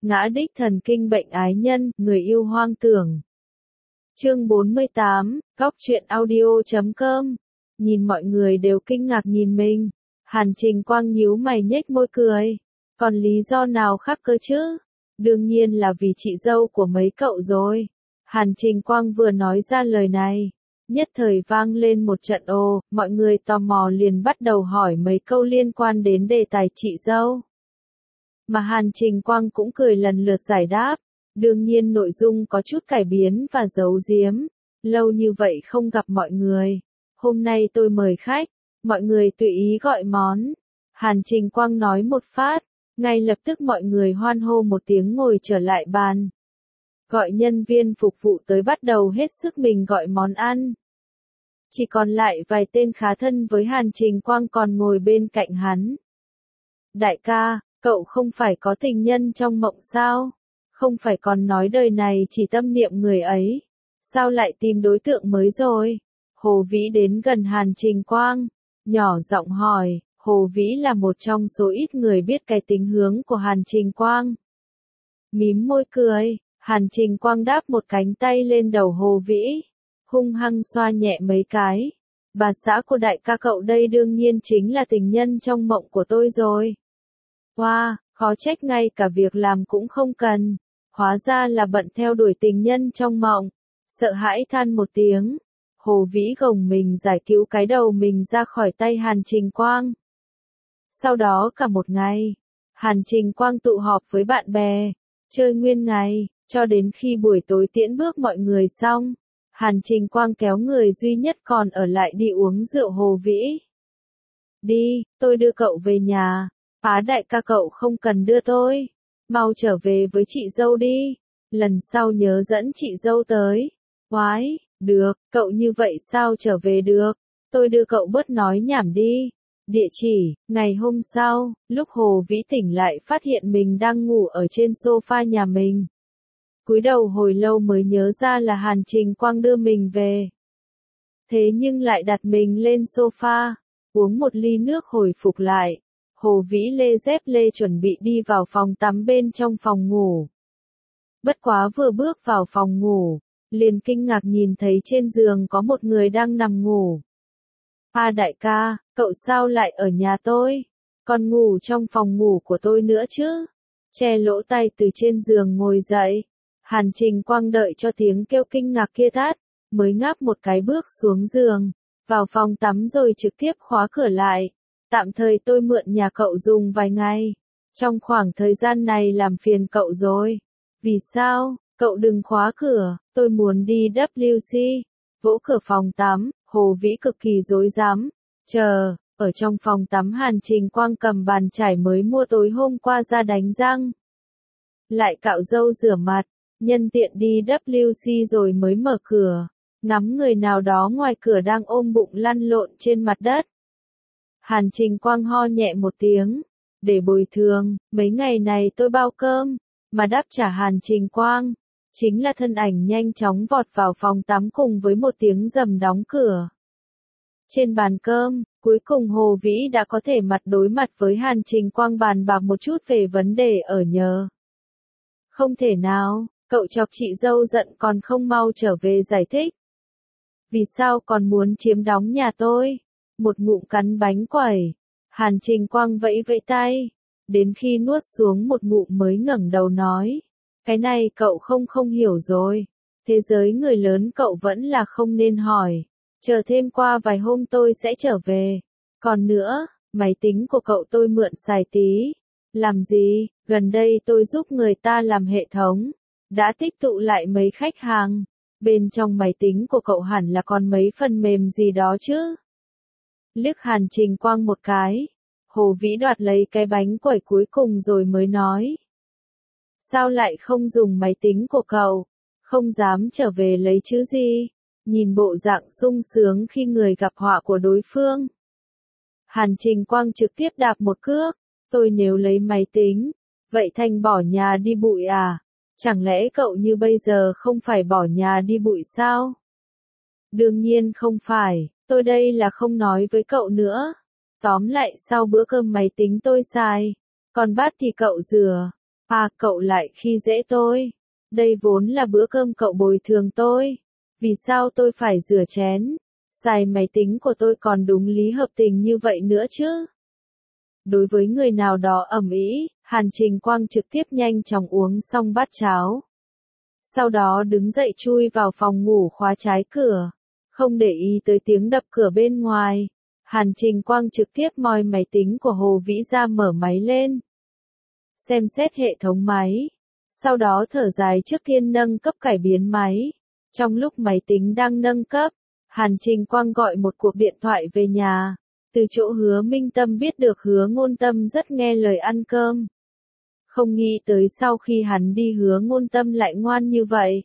Ngã đích thần kinh bệnh ái nhân, người yêu hoang tưởng. Chương 48, Góc truyện audio.com. Nhìn mọi người đều kinh ngạc nhìn mình. Hàn Trình Quang nhíu mày nhếch môi cười. Còn lý do nào khác cơ chứ? Đương nhiên là vì chị dâu của mấy cậu rồi. Hàn Trình Quang vừa nói ra lời này, nhất thời vang lên một trận ồ, mọi người tò mò liền bắt đầu hỏi mấy câu liên quan đến đề tài chị dâu. Mà Hàn Trình Quang cũng cười lần lượt giải đáp, đương nhiên nội dung có chút cải biến và giấu giếm. Lâu như vậy không gặp mọi người, hôm nay tôi mời khách, mọi người tùy ý gọi món. Hàn Trình Quang nói một phát, ngay lập tức mọi người hoan hô một tiếng ngồi trở lại bàn. Gọi nhân viên phục vụ tới bắt đầu hết sức mình gọi món ăn. Chỉ còn lại vài tên khá thân với Hàn Trình Quang còn ngồi bên cạnh hắn. Đại ca, cậu không phải có tình nhân trong mộng sao? Không phải còn nói đời này chỉ tâm niệm người ấy. Sao lại tìm đối tượng mới rồi? Hồ Vĩ đến gần Hàn Trình Quang, nhỏ giọng hỏi. Hồ Vĩ là một trong số ít người biết cái tính hướng của Hàn Trình Quang. Mím môi cười, Hàn Trình Quang đáp một cánh tay lên đầu Hồ Vĩ, hung hăng xoa nhẹ mấy cái. Bà xã của đại ca cậu đây đương nhiên chính là tình nhân trong mộng của tôi rồi. Wow, khó trách ngay cả việc làm cũng không cần. Hóa ra là bận theo đuổi tình nhân trong mộng. Sợ hãi than một tiếng. Hồ Vĩ gồng mình giải cứu cái đầu mình ra khỏi tay Hàn Trình Quang. Sau đó cả một ngày, Hàn Trình Quang tụ họp với bạn bè, chơi nguyên ngày, cho đến khi buổi tối tiễn bước mọi người xong. Hàn Trình Quang kéo người duy nhất còn ở lại đi uống rượu Hồ Vĩ. Đi, tôi đưa cậu về nhà. Đại ca cậu không cần đưa tôi. Mau trở về với chị dâu đi. Lần sau nhớ dẫn chị dâu tới. Oái, được, cậu như vậy sao trở về được? Tôi đưa cậu bớt nói nhảm đi. Địa chỉ, ngày hôm sau, lúc Hồ Vĩ tỉnh lại phát hiện mình đang ngủ ở trên sofa nhà mình. Cúi đầu hồi lâu mới nhớ ra là Hàn Trình Quang đưa mình về. Thế nhưng lại đặt mình lên sofa, uống một ly nước hồi phục lại. Hồ Vĩ lê dép lê chuẩn bị đi vào phòng tắm bên trong phòng ngủ. Bất quá vừa bước vào phòng ngủ, liền kinh ngạc nhìn thấy trên giường có một người đang nằm ngủ. Đại ca, cậu sao lại ở nhà tôi? Còn ngủ trong phòng ngủ của tôi nữa chứ? Che lỗ tai từ trên giường ngồi dậy. Hàn Trình Quang đợi cho tiếng kêu kinh ngạc kia tắt, mới ngáp một cái bước xuống giường, vào phòng tắm rồi trực tiếp khóa cửa lại. Tạm thời tôi mượn nhà cậu dùng vài ngày. Trong khoảng thời gian này làm phiền cậu rồi. Vì sao? Cậu đừng khóa cửa, tôi muốn đi WC. Vỗ cửa phòng tắm, Hồ Vĩ cực kỳ rối rắm. Chờ, ở trong phòng tắm Hàn Trình Quang cầm bàn chải mới mua tối hôm qua ra đánh răng. Lại cạo râu rửa mặt, nhân tiện đi WC rồi mới mở cửa, ngắm người nào đó ngoài cửa đang ôm bụng lăn lộn trên mặt đất. Hàn Trình Quang ho nhẹ một tiếng, để bồi thường, mấy ngày này tôi bao cơm, mà đáp trả Hàn Trình Quang, chính là thân ảnh nhanh chóng vọt vào phòng tắm cùng với một tiếng rầm đóng cửa. Trên bàn cơm, cuối cùng Hồ Vĩ đã có thể mặt đối mặt với Hàn Trình Quang bàn bạc một chút về vấn đề ở nhờ. Không thể nào, cậu chọc chị dâu giận còn không mau trở về giải thích. Vì sao còn muốn chiếm đóng nhà tôi? Một ngụm cắn bánh quẩy. Hàn Trình Quang vẫy vẫy tay. Đến khi nuốt xuống một ngụm mới ngẩng đầu nói. Cái này cậu không hiểu rồi. Thế giới người lớn cậu vẫn là không nên hỏi. Chờ thêm qua vài hôm tôi sẽ trở về. Còn nữa, máy tính của cậu tôi mượn xài tí. Làm gì? Gần đây tôi giúp người ta làm hệ thống. Đã tích tụ lại mấy khách hàng. Bên trong máy tính của cậu hẳn là còn mấy phần mềm gì đó chứ? Liếc Hàn Trình Quang một cái. Hồ Vĩ đoạt lấy cái bánh quẩy cuối cùng rồi mới nói. Sao lại không dùng máy tính của cậu? Không dám trở về lấy chứ gì? Nhìn bộ dạng sung sướng khi người gặp họa của đối phương. Hàn Trình Quang trực tiếp đạp một cước. Tôi nếu lấy máy tính, vậy thành bỏ nhà đi bụi à? Chẳng lẽ cậu như bây giờ không phải bỏ nhà đi bụi sao? Đương nhiên không phải, tôi đây là không nói với cậu nữa. Tóm lại sau bữa cơm máy tính tôi xài, còn bát thì cậu rửa. À, cậu lại khi dễ tôi. Đây vốn là bữa cơm cậu bồi thường tôi. Vì sao tôi phải rửa chén? Xài máy tính của tôi còn đúng lý hợp tình như vậy nữa chứ? Đối với người nào đó ầm ĩ, Hàn Trình Quang trực tiếp nhanh chóng uống xong bát cháo. Sau đó đứng dậy chui vào phòng ngủ khóa trái cửa. Không để ý tới tiếng đập cửa bên ngoài. Hàn Trình Quang trực tiếp moi máy tính của Hồ Vĩ ra mở máy lên. Xem xét hệ thống máy. Sau đó thở dài trước tiên nâng cấp cải biến máy. Trong lúc máy tính đang nâng cấp, Hàn Trình Quang gọi một cuộc điện thoại về nhà. Từ chỗ Hứa Minh Tâm biết được Hứa Ngôn Tâm rất nghe lời ăn cơm. Không nghĩ tới sau khi hắn đi Hứa Ngôn Tâm lại ngoan như vậy.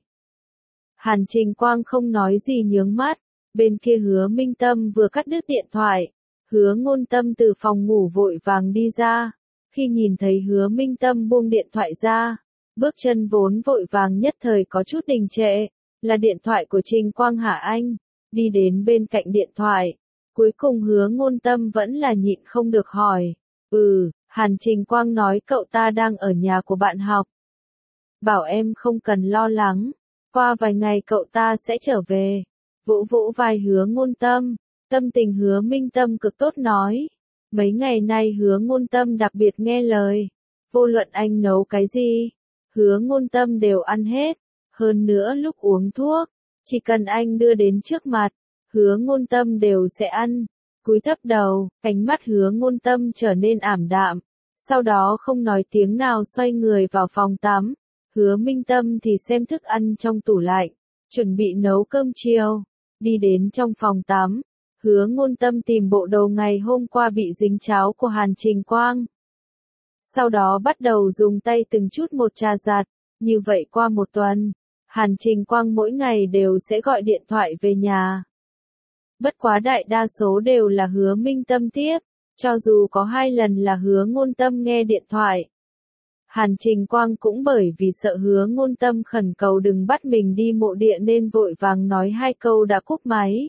Hàn Trình Quang không nói gì nhướng mắt. Bên kia Hứa Minh Tâm vừa cắt đứt điện thoại. Hứa Ngôn Tâm từ phòng ngủ vội vàng đi ra. Khi nhìn thấy Hứa Minh Tâm buông điện thoại ra, bước chân vốn vội vàng nhất thời có chút đình trệ. Là điện thoại của Trình Quang hả anh? Đi đến bên cạnh điện thoại. Cuối cùng Hứa Ngôn Tâm vẫn là nhịn không được hỏi. Hàn Trình Quang nói cậu ta đang ở nhà của bạn học. Bảo em không cần lo lắng. Qua vài ngày cậu ta sẽ trở về. Vỗ vỗ vai Hứa Ngôn Tâm. Tâm tình Hứa Minh Tâm cực tốt nói. Mấy ngày nay Hứa Ngôn Tâm đặc biệt nghe lời. Vô luận anh nấu cái gì, Hứa Ngôn Tâm đều ăn hết. Hơn nữa lúc uống thuốc, chỉ cần anh đưa đến trước mặt, Hứa Ngôn Tâm đều sẽ ăn. Cúi thấp đầu, ánh mắt Hứa Ngôn Tâm trở nên ảm đạm. Sau đó không nói tiếng nào xoay người vào phòng tắm. Hứa Minh Tâm thì xem thức ăn trong tủ lạnh, chuẩn bị nấu cơm chiều. Đi đến trong phòng tắm, Hứa Ngôn Tâm tìm bộ đồ ngày hôm qua bị dính cháo của Hàn Trình Quang. Sau đó bắt đầu dùng tay từng chút một chà giặt. Như vậy qua một tuần, Hàn Trình Quang mỗi ngày đều sẽ gọi điện thoại về nhà. Bất quá đại đa số đều là Hứa Minh Tâm tiếp, cho dù có 2 lần là Hứa Ngôn Tâm nghe điện thoại. Hàn Trình Quang cũng bởi vì sợ Hứa Ngôn Tâm khẩn cầu đừng bắt mình đi mộ địa nên vội vàng nói 2 câu đã cúp máy.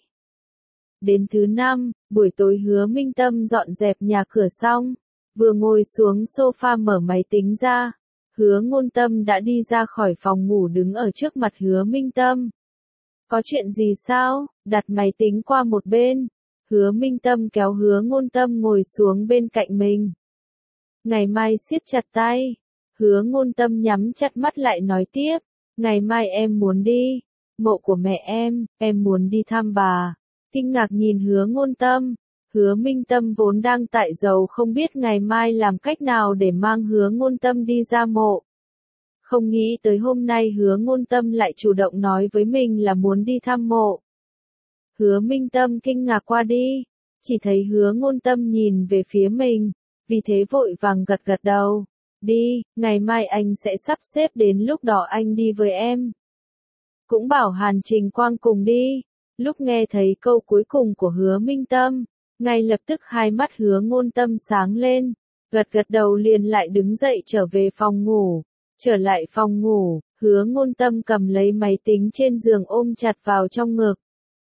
Đến thứ 5, buổi tối Hứa Minh Tâm dọn dẹp nhà cửa xong, vừa ngồi xuống sofa mở máy tính ra, Hứa Ngôn Tâm đã đi ra khỏi phòng ngủ đứng ở trước mặt Hứa Minh Tâm. Có chuyện gì sao? Đặt máy tính qua một bên. Hứa Minh Tâm kéo Hứa Ngôn Tâm ngồi xuống bên cạnh mình. Ngày mai siết chặt tay. Hứa Ngôn Tâm nhắm chặt mắt lại nói tiếp. Ngày mai em muốn đi. Mộ của mẹ em muốn đi thăm bà. Kinh ngạc nhìn Hứa Ngôn Tâm. Hứa Minh Tâm vốn đang tại giàu không biết ngày mai làm cách nào để mang Hứa Ngôn Tâm đi ra mộ. Không nghĩ tới hôm nay Hứa Ngôn Tâm lại chủ động nói với mình là muốn đi thăm mộ. Hứa Minh Tâm kinh ngạc qua đi, chỉ thấy Hứa Ngôn Tâm nhìn về phía mình, vì thế vội vàng gật gật đầu. Đi, ngày mai anh sẽ sắp xếp đến lúc đó anh đi với em. Cũng bảo Hàn Trình Quang cùng đi. Lúc nghe thấy câu cuối cùng của Hứa Minh Tâm, ngay lập tức hai mắt Hứa Ngôn Tâm sáng lên, gật gật đầu liền lại đứng dậy trở về phòng ngủ. Trở lại phòng ngủ, Hứa Ngôn Tâm cầm lấy máy tính trên giường ôm chặt vào trong ngực.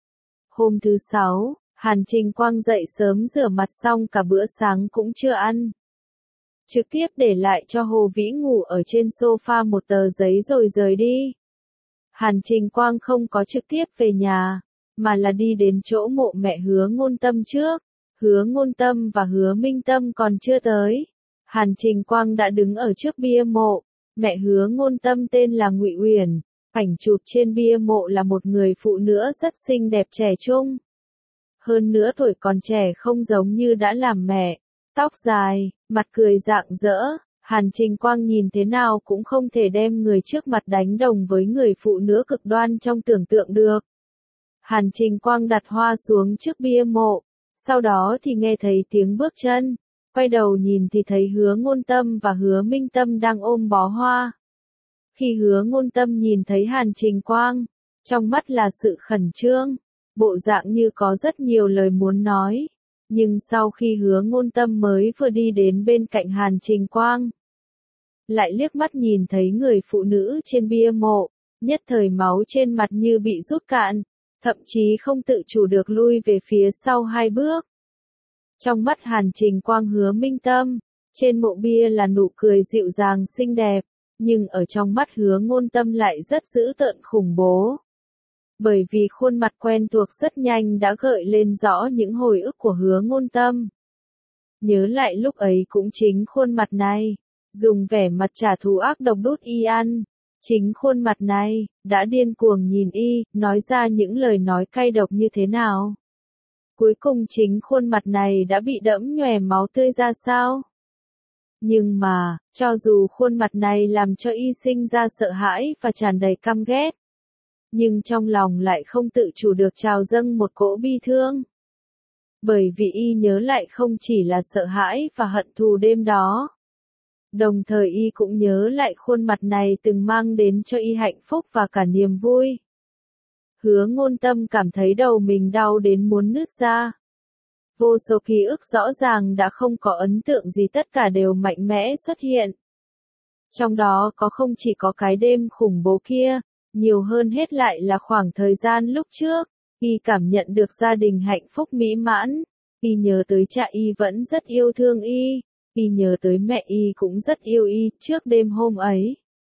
Hôm thứ 6, Hàn Trình Quang dậy sớm rửa mặt xong cả bữa sáng cũng chưa ăn. Trực tiếp để lại cho Hồ Vĩ ngủ ở trên sofa một tờ giấy rồi rời đi. Hàn Trình Quang không có trực tiếp về nhà, mà là đi đến chỗ mộ mẹ Hứa Ngôn Tâm trước. Hứa Ngôn Tâm và Hứa Minh Tâm còn chưa tới. Hàn Trình Quang đã đứng ở trước bia mộ. Mẹ Hứa Ngôn Tâm tên là Ngụy Uyển, ảnh chụp trên bia mộ là một người phụ nữ rất xinh đẹp trẻ trung. Hơn nữa tuổi còn trẻ không giống như đã làm mẹ, tóc dài, mặt cười rạng rỡ, Hàn Trình Quang nhìn thế nào cũng không thể đem người trước mặt đánh đồng với người phụ nữ cực đoan trong tưởng tượng được. Hàn Trình Quang đặt hoa xuống trước bia mộ, sau đó thì nghe thấy tiếng bước chân. Quay đầu nhìn thì thấy Hứa Ngôn Tâm và Hứa Minh Tâm đang ôm bó hoa. Khi Hứa Ngôn Tâm nhìn thấy Hàn Trình Quang, trong mắt là sự khẩn trương, bộ dạng như có rất nhiều lời muốn nói. Nhưng sau khi Hứa Ngôn Tâm mới vừa đi đến bên cạnh Hàn Trình Quang, lại liếc mắt nhìn thấy người phụ nữ trên bia mộ, nhất thời máu trên mặt như bị rút cạn, thậm chí không tự chủ được lui về phía sau 2 bước. Trong mắt Hàn Trình Quang Hứa Minh Tâm, Trên mộ bia là nụ cười dịu dàng xinh đẹp, nhưng ở trong mắt Hứa Ngôn Tâm lại rất dữ tợn khủng bố. Bởi vì khuôn mặt quen thuộc rất nhanh đã gợi lên rõ những hồi ức của Hứa Ngôn Tâm. Nhớ lại lúc ấy cũng chính khuôn mặt này, dùng vẻ mặt trả thù ác độc đút y ăn. Chính khuôn mặt này, đã điên cuồng nhìn y, nói ra những lời nói cay độc như thế nào. Cuối cùng chính khuôn mặt này đã bị đẫm nhòe máu tươi ra sao. Nhưng mà, cho dù khuôn mặt này làm cho y sinh ra sợ hãi và tràn đầy căm ghét, nhưng trong lòng lại không tự chủ được trào dâng một cỗ bi thương. Bởi vì y nhớ lại không chỉ là sợ hãi và hận thù đêm đó. Đồng thời y cũng nhớ lại khuôn mặt này từng mang đến cho y hạnh phúc và cả niềm vui. Hứa Ngôn Tâm cảm thấy đầu mình đau đến muốn nứt ra. Vô số ký ức rõ ràng đã không có ấn tượng gì, tất cả đều mạnh mẽ xuất hiện. Trong đó có không chỉ có cái đêm khủng bố kia, nhiều hơn hết lại là khoảng thời gian lúc trước, y cảm nhận được gia đình hạnh phúc mỹ mãn, y nhớ tới cha y vẫn rất yêu thương y nhớ tới mẹ y cũng rất yêu y trước đêm hôm ấy.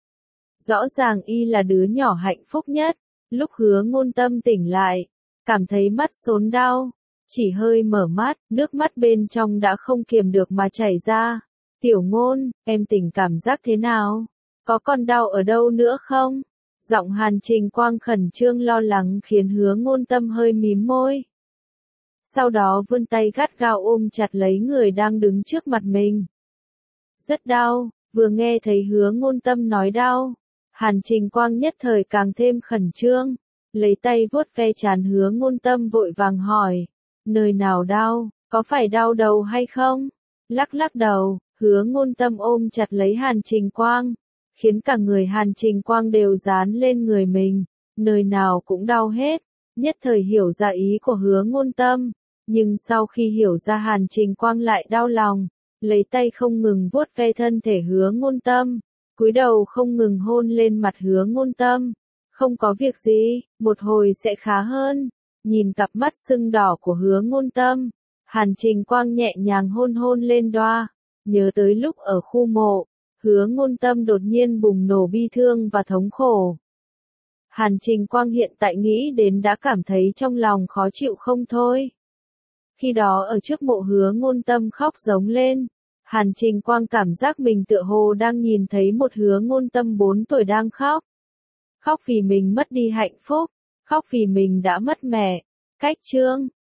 Rõ ràng y là đứa nhỏ hạnh phúc nhất, lúc Hứa Ngôn Tâm tỉnh lại, cảm thấy mắt xốn đau, chỉ hơi mở mắt, nước mắt bên trong đã không kiềm được mà chảy ra. Tiểu Ngôn, em tỉnh cảm giác thế nào? Có còn đau ở đâu nữa không? Giọng Hàn Trình Quang khẩn trương lo lắng khiến Hứa Ngôn Tâm hơi mím môi. Sau đó vươn tay gắt gao ôm chặt lấy người đang đứng trước mặt mình. Rất đau, vừa nghe thấy Hứa Ngôn Tâm nói đau, Hàn Trình Quang nhất thời càng thêm khẩn trương, lấy tay vuốt ve trán Hứa Ngôn Tâm vội vàng hỏi, nơi nào đau, có phải đau đầu hay không? Lắc lắc đầu, Hứa Ngôn Tâm ôm chặt lấy Hàn Trình Quang, khiến cả người Hàn Trình Quang đều dán lên người mình, nơi nào cũng đau hết, nhất thời hiểu ra ý của Hứa Ngôn Tâm, nhưng sau khi hiểu ra Hàn Trình Quang lại đau lòng, lấy tay không ngừng vuốt ve thân thể Hứa Ngôn Tâm, cúi đầu không ngừng hôn lên mặt Hứa Ngôn Tâm. Không có việc gì, một hồi sẽ khá hơn. Nhìn cặp mắt sưng đỏ của Hứa Ngôn Tâm, Hàn Trình Quang nhẹ nhàng hôn hôn lên đoa, nhớ tới lúc ở khu mộ, Hứa Ngôn Tâm đột nhiên bùng nổ bi thương và thống khổ. Hàn Trình Quang hiện tại nghĩ đến đã cảm thấy trong lòng khó chịu không thôi. Khi đó ở trước mộ Hứa Ngôn Tâm khóc giống lên, Hàn Trình Quang cảm giác mình tựa hồ đang nhìn thấy một Hứa Ngôn Tâm 4 tuổi đang khóc. Khóc vì mình mất đi hạnh phúc, khóc vì mình đã mất mẹ. Cách chương